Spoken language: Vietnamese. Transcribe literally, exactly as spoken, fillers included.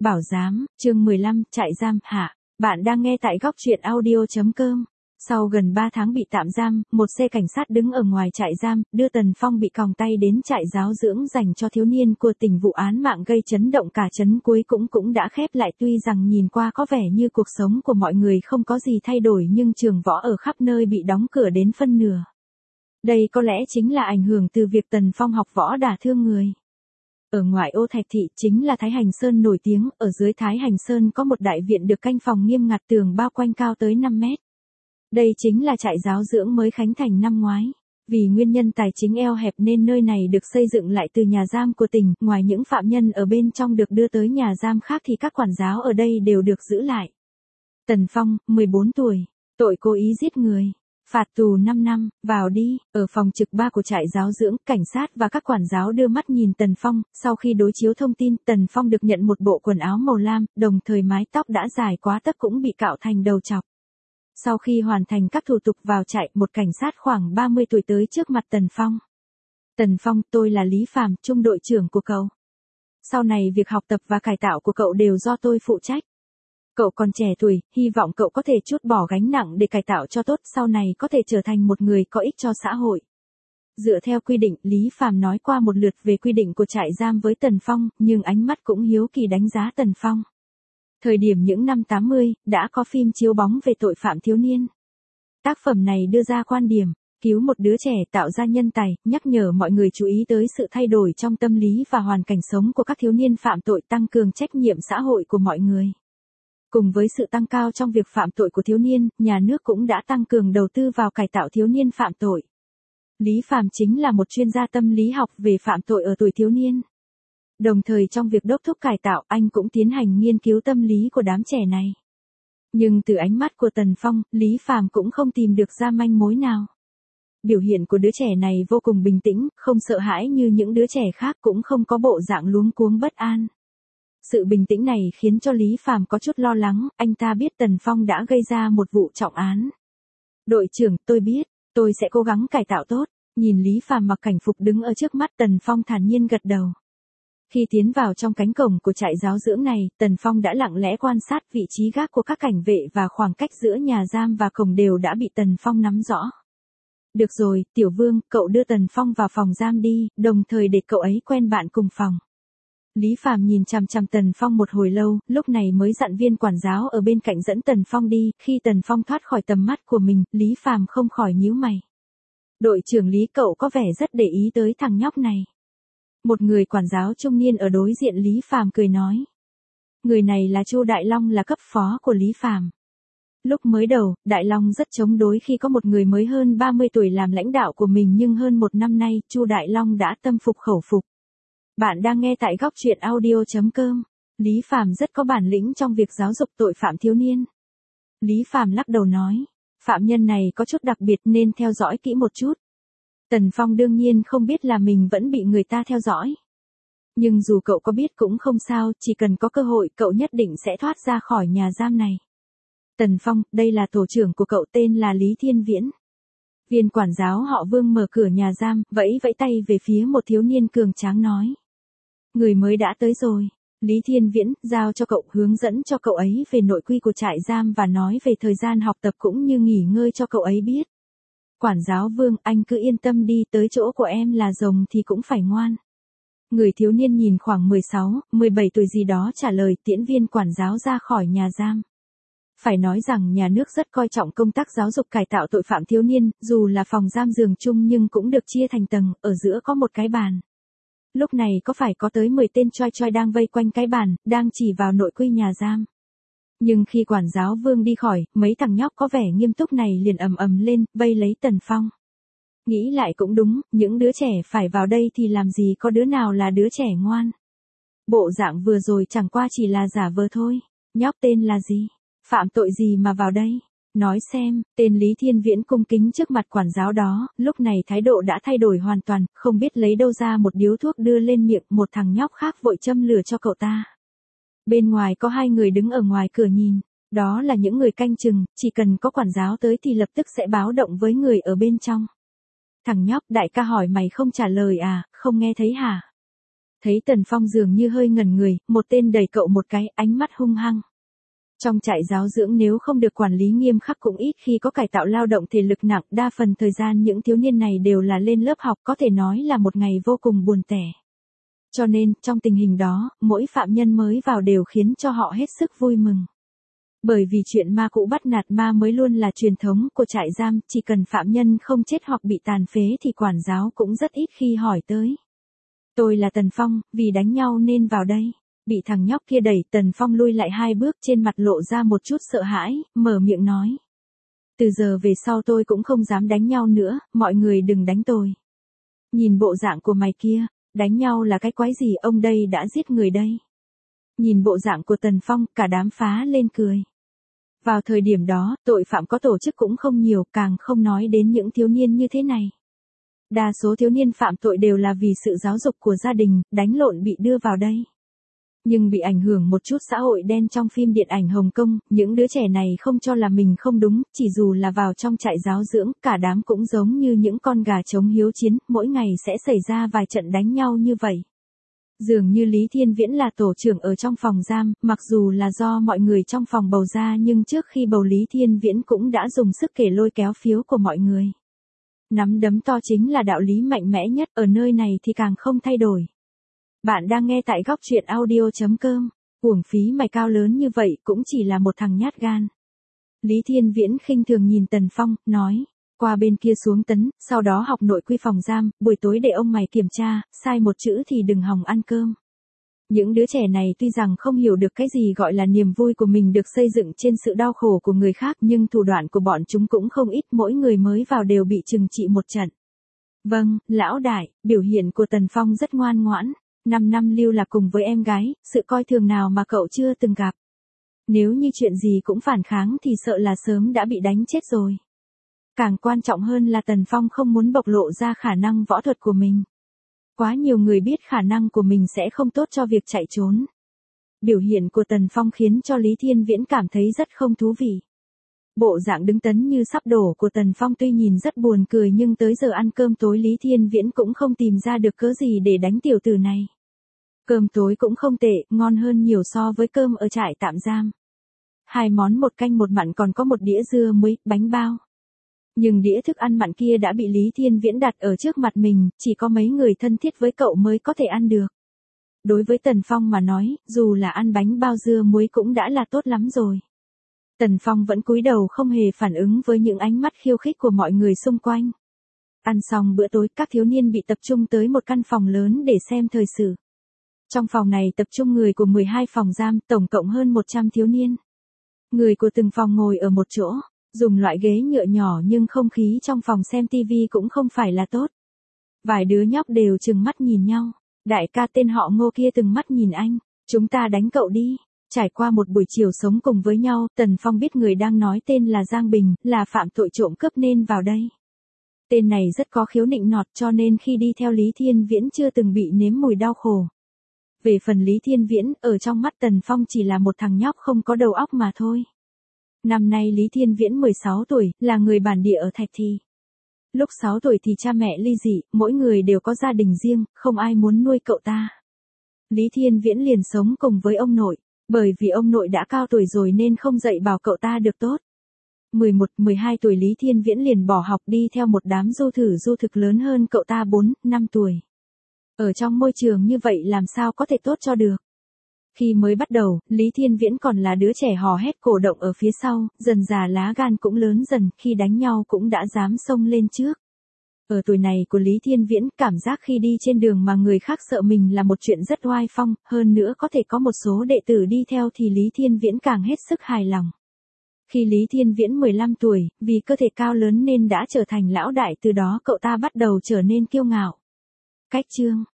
Bảo giám, chương mười lăm, trại giam, hạ. Bạn đang nghe tại góc truyện audio chấm com. Sau gần ba tháng bị tạm giam, một xe cảnh sát đứng ở ngoài trại giam, đưa Tần Phong bị còng tay đến trại giáo dưỡng dành cho thiếu niên của tỉnh. Vụ án mạng gây chấn động cả trấn cuối cũng cũng đã khép lại, tuy rằng nhìn qua có vẻ như cuộc sống của mọi người không có gì thay đổi, nhưng trường võ ở khắp nơi bị đóng cửa đến phân nửa. Đây có lẽ chính là ảnh hưởng từ việc Tần Phong học võ đả thương người. Ở ngoại ô Thạch Thị chính là Thái Hành Sơn nổi tiếng, ở dưới Thái Hành Sơn có một đại viện được canh phòng nghiêm ngặt, tường bao quanh cao tới năm mét. Đây chính là trại giáo dưỡng mới khánh thành năm ngoái. Vì nguyên nhân tài chính eo hẹp nên nơi này được xây dựng lại từ nhà giam của tỉnh, ngoài những phạm nhân ở bên trong được đưa tới nhà giam khác thì các quản giáo ở đây đều được giữ lại. Tần Phong, mười bốn tuổi, tội cố ý giết người. Phạt tù năm năm, vào đi. Ở phòng trực ba của trại giáo dưỡng, cảnh sát và các quản giáo đưa mắt nhìn Tần Phong. Sau khi đối chiếu thông tin, Tần Phong được nhận một bộ quần áo màu lam, đồng thời mái tóc đã dài quá tấc cũng bị cạo thành đầu chọc. Sau khi hoàn thành các thủ tục vào trại, một cảnh sát khoảng ba mươi tuổi tới trước mặt Tần Phong. Tần Phong, tôi là Lý Phàm, trung đội trưởng của cậu. Sau này việc học tập và cải tạo của cậu đều do tôi phụ trách. Cậu còn trẻ tuổi, hy vọng cậu có thể trút bỏ gánh nặng để cải tạo cho tốt, sau này có thể trở thành một người có ích cho xã hội. Dựa theo quy định, Lý Phàm nói qua một lượt về quy định của trại giam với Tần Phong, nhưng ánh mắt cũng hiếu kỳ đánh giá Tần Phong. Thời điểm những năm tám mươi, đã có phim chiếu bóng về tội phạm thiếu niên. Tác phẩm này đưa ra quan điểm, cứu một đứa trẻ tạo ra nhân tài, nhắc nhở mọi người chú ý tới sự thay đổi trong tâm lý và hoàn cảnh sống của các thiếu niên phạm tội, tăng cường trách nhiệm xã hội của mọi người. Cùng với sự tăng cao trong việc phạm tội của thiếu niên, nhà nước cũng đã tăng cường đầu tư vào cải tạo thiếu niên phạm tội. Lý Phàm chính là một chuyên gia tâm lý học về phạm tội ở tuổi thiếu niên. Đồng thời trong việc đốc thúc cải tạo, anh cũng tiến hành nghiên cứu tâm lý của đám trẻ này. Nhưng từ ánh mắt của Tần Phong, Lý Phàm cũng không tìm được ra manh mối nào. Biểu hiện của đứa trẻ này vô cùng bình tĩnh, không sợ hãi như những đứa trẻ khác, cũng không có bộ dạng luống cuống bất an. Sự bình tĩnh này khiến cho Lý Phàm có chút lo lắng, anh ta biết Tần Phong đã gây ra một vụ trọng án. Đội trưởng, tôi biết, tôi sẽ cố gắng cải tạo tốt. Nhìn Lý Phàm mặc cảnh phục đứng ở trước mắt, Tần Phong thản nhiên gật đầu. Khi tiến vào trong cánh cổng của trại giáo dưỡng này, Tần Phong đã lặng lẽ quan sát vị trí gác của các cảnh vệ và khoảng cách giữa nhà giam và cổng đều đã bị Tần Phong nắm rõ. Được rồi, Tiểu Vương, cậu đưa Tần Phong vào phòng giam đi, đồng thời để cậu ấy quen bạn cùng phòng. Lý Phàm nhìn chằm chằm Tần Phong một hồi lâu, lúc này mới dặn viên quản giáo ở bên cạnh dẫn Tần Phong đi. Khi Tần Phong thoát khỏi tầm mắt của mình, Lý Phàm không khỏi nhíu mày. Đội trưởng Lý, cậu có vẻ rất để ý tới thằng nhóc này. Một người quản giáo trung niên ở đối diện Lý Phàm cười nói. Người này là Chu Đại Long, là cấp phó của Lý Phàm. Lúc mới đầu, Đại Long rất chống đối khi có một người mới hơn ba mươi tuổi làm lãnh đạo của mình, nhưng hơn một năm nay, Chu Đại Long đã tâm phục khẩu phục. Bạn đang nghe tại góc truyện audio chấm com. Lý Phàm rất có bản lĩnh trong việc giáo dục tội phạm thiếu niên. Lý Phàm lắc đầu nói, phạm nhân này có chút đặc biệt nên theo dõi kỹ một chút. Tần Phong đương nhiên không biết là mình vẫn bị người ta theo dõi. Nhưng dù cậu có biết cũng không sao, chỉ cần có cơ hội cậu nhất định sẽ thoát ra khỏi nhà giam này. Tần Phong, đây là tổ trưởng của cậu, tên là Lý Thiên Viễn. Viên quản giáo họ Vương mở cửa nhà giam, vẫy vẫy tay về phía một thiếu niên cường tráng nói. Người mới đã tới rồi. Lý Thiên Viễn, giao cho cậu, hướng dẫn cho cậu ấy về nội quy của trại giam và nói về thời gian học tập cũng như nghỉ ngơi cho cậu ấy biết. Quản giáo Vương, anh cứ yên tâm đi, tới chỗ của em là rồng thì cũng phải ngoan. Người thiếu niên nhìn khoảng mười sáu, mười bảy tuổi gì đó trả lời, tiễn viên quản giáo ra khỏi nhà giam. Phải nói rằng nhà nước rất coi trọng công tác giáo dục cải tạo tội phạm thiếu niên, dù là phòng giam giường chung nhưng cũng được chia thành tầng, ở giữa có một cái bàn. Lúc này có phải có tới mười tên choi choi đang vây quanh cái bàn, đang chỉ vào nội quy nhà giam. Nhưng khi quản giáo Vương đi khỏi, mấy thằng nhóc có vẻ nghiêm túc này liền ầm ầm lên, vây lấy Tần Phong. Nghĩ lại cũng đúng, những đứa trẻ phải vào đây thì làm gì có đứa nào là đứa trẻ ngoan. Bộ dạng vừa rồi chẳng qua chỉ là giả vờ thôi. Nhóc tên là gì? Phạm tội gì mà vào đây? Nói xem. Tên Lý Thiên Viễn cung kính trước mặt quản giáo đó, lúc này thái độ đã thay đổi hoàn toàn, không biết lấy đâu ra một điếu thuốc đưa lên miệng, một thằng nhóc khác vội châm lửa cho cậu ta. Bên ngoài có hai người đứng ở ngoài cửa nhìn, đó là những người canh chừng, chỉ cần có quản giáo tới thì lập tức sẽ báo động với người ở bên trong. Thằng nhóc, đại ca hỏi mày không trả lời à, không nghe thấy hả? Thấy Tần Phong dường như hơi ngẩn người, một tên đẩy cậu một cái, ánh mắt hung hăng. Trong trại giáo dưỡng nếu không được quản lý nghiêm khắc cũng ít khi có cải tạo lao động thể lực nặng, đa phần thời gian những thiếu niên này đều là lên lớp học, có thể nói là một ngày vô cùng buồn tẻ. Cho nên, trong tình hình đó, mỗi phạm nhân mới vào đều khiến cho họ hết sức vui mừng. Bởi vì chuyện ma cũ bắt nạt ma mới luôn là truyền thống của trại giam, chỉ cần phạm nhân không chết hoặc bị tàn phế thì quản giáo cũng rất ít khi hỏi tới. Tôi là Tần Phong, vì đánh nhau nên vào đây. Bị thằng nhóc kia đẩy, Tần Phong lui lại hai bước, trên mặt lộ ra một chút sợ hãi, mở miệng nói. Từ giờ về sau tôi cũng không dám đánh nhau nữa, mọi người đừng đánh tôi. Nhìn bộ dạng của mày kia, đánh nhau là cái quái gì, ông đây đã giết người đây. Nhìn bộ dạng của Tần Phong, cả đám phá lên cười. Vào thời điểm đó, tội phạm có tổ chức cũng không nhiều, càng không nói đến những thiếu niên như thế này. Đa số thiếu niên phạm tội đều là vì sự giáo dục của gia đình, đánh lộn bị đưa vào đây. Nhưng bị ảnh hưởng một chút xã hội đen trong phim điện ảnh Hồng Kông, những đứa trẻ này không cho là mình không đúng, chỉ dù là vào trong trại giáo dưỡng, cả đám cũng giống như những con gà trống hiếu chiến, mỗi ngày sẽ xảy ra vài trận đánh nhau như vậy. Dường như Lý Thiên Viễn là tổ trưởng ở trong phòng giam, mặc dù là do mọi người trong phòng bầu ra nhưng trước khi bầu Lý Thiên Viễn cũng đã dùng sức kể lôi kéo phiếu của mọi người. Nắm đấm to chính là đạo lý mạnh mẽ nhất, ở nơi này thì càng không thay đổi. Bạn đang nghe tại góc truyện audio chấm com, uổng phí mày cao lớn như vậy cũng chỉ là một thằng nhát gan. Lý Thiên Viễn khinh thường nhìn Tần Phong, nói, qua bên kia xuống tấn, sau đó học nội quy phòng giam, buổi tối để ông mày kiểm tra, sai một chữ thì đừng hòng ăn cơm. Những đứa trẻ này tuy rằng không hiểu được cái gì gọi là niềm vui của mình được xây dựng trên sự đau khổ của người khác nhưng thủ đoạn của bọn chúng cũng không ít, mỗi người mới vào đều bị trừng trị một trận. Vâng, lão đại, biểu hiện của Tần Phong rất ngoan ngoãn. Năm năm lưu lạc cùng với em gái, sự coi thường nào mà cậu chưa từng gặp. Nếu như chuyện gì cũng phản kháng thì sợ là sớm đã bị đánh chết rồi. Càng quan trọng hơn là Tần Phong không muốn bộc lộ ra khả năng võ thuật của mình. Quá nhiều người biết khả năng của mình sẽ không tốt cho việc chạy trốn. Biểu hiện của Tần Phong khiến cho Lý Thiên Viễn cảm thấy rất không thú vị. Bộ dạng đứng tấn như sắp đổ của Tần Phong tuy nhìn rất buồn cười nhưng tới giờ ăn cơm tối Lý Thiên Viễn cũng không tìm ra được cớ gì để đánh tiểu tử này. Cơm tối cũng không tệ, ngon hơn nhiều so với cơm ở trại tạm giam. Hai món một canh một mặn còn có một đĩa dưa muối, bánh bao. Nhưng đĩa thức ăn mặn kia đã bị Lý Thiên Viễn đặt ở trước mặt mình, chỉ có mấy người thân thiết với cậu mới có thể ăn được. Đối với Tần Phong mà nói, dù là ăn bánh bao dưa muối cũng đã là tốt lắm rồi. Tần Phong vẫn cúi đầu không hề phản ứng với những ánh mắt khiêu khích của mọi người xung quanh. Ăn xong bữa tối, các thiếu niên bị tập trung tới một căn phòng lớn để xem thời sự. Trong phòng này tập trung người của mười hai phòng giam, tổng cộng hơn một trăm thiếu niên. Người của từng phòng ngồi ở một chỗ, dùng loại ghế nhựa nhỏ nhưng không khí trong phòng xem tivi cũng không phải là tốt. Vài đứa nhóc đều trừng mắt nhìn nhau. Đại ca tên họ Ngô kia từng mắt nhìn anh, chúng ta đánh cậu đi. Trải qua một buổi chiều sống cùng với nhau, Tần Phong biết người đang nói tên là Giang Bình, là phạm tội trộm cướp nên vào đây. Tên này rất có khiếu nịnh nọt cho nên khi đi theo Lý Thiên Viễn chưa từng bị nếm mùi đau khổ. Về phần Lý Thiên Viễn, ở trong mắt Tần Phong chỉ là một thằng nhóc không có đầu óc mà thôi. Năm nay Lý Thiên Viễn mười sáu tuổi, là người bản địa ở Thạch Thị. Lúc sáu tuổi thì cha mẹ ly dị, mỗi người đều có gia đình riêng, không ai muốn nuôi cậu ta. Lý Thiên Viễn liền sống cùng với ông nội. Bởi vì ông nội đã cao tuổi rồi nên không dạy bảo cậu ta được tốt. mười một, mười hai tuổi Lý Thiên Viễn liền bỏ học đi theo một đám du thử du thực lớn hơn cậu ta bốn, năm tuổi. Ở trong môi trường như vậy làm sao có thể tốt cho được. Khi mới bắt đầu, Lý Thiên Viễn còn là đứa trẻ hò hét cổ động ở phía sau, dần dà lá gan cũng lớn dần, khi đánh nhau cũng đã dám xông lên trước. Ở tuổi này của Lý Thiên Viễn, cảm giác khi đi trên đường mà người khác sợ mình là một chuyện rất oai phong, hơn nữa có thể có một số đệ tử đi theo thì Lý Thiên Viễn càng hết sức hài lòng. Khi Lý Thiên Viễn mười lăm tuổi, vì cơ thể cao lớn nên đã trở thành lão đại, từ đó cậu ta bắt đầu trở nên kiêu ngạo. Cách chương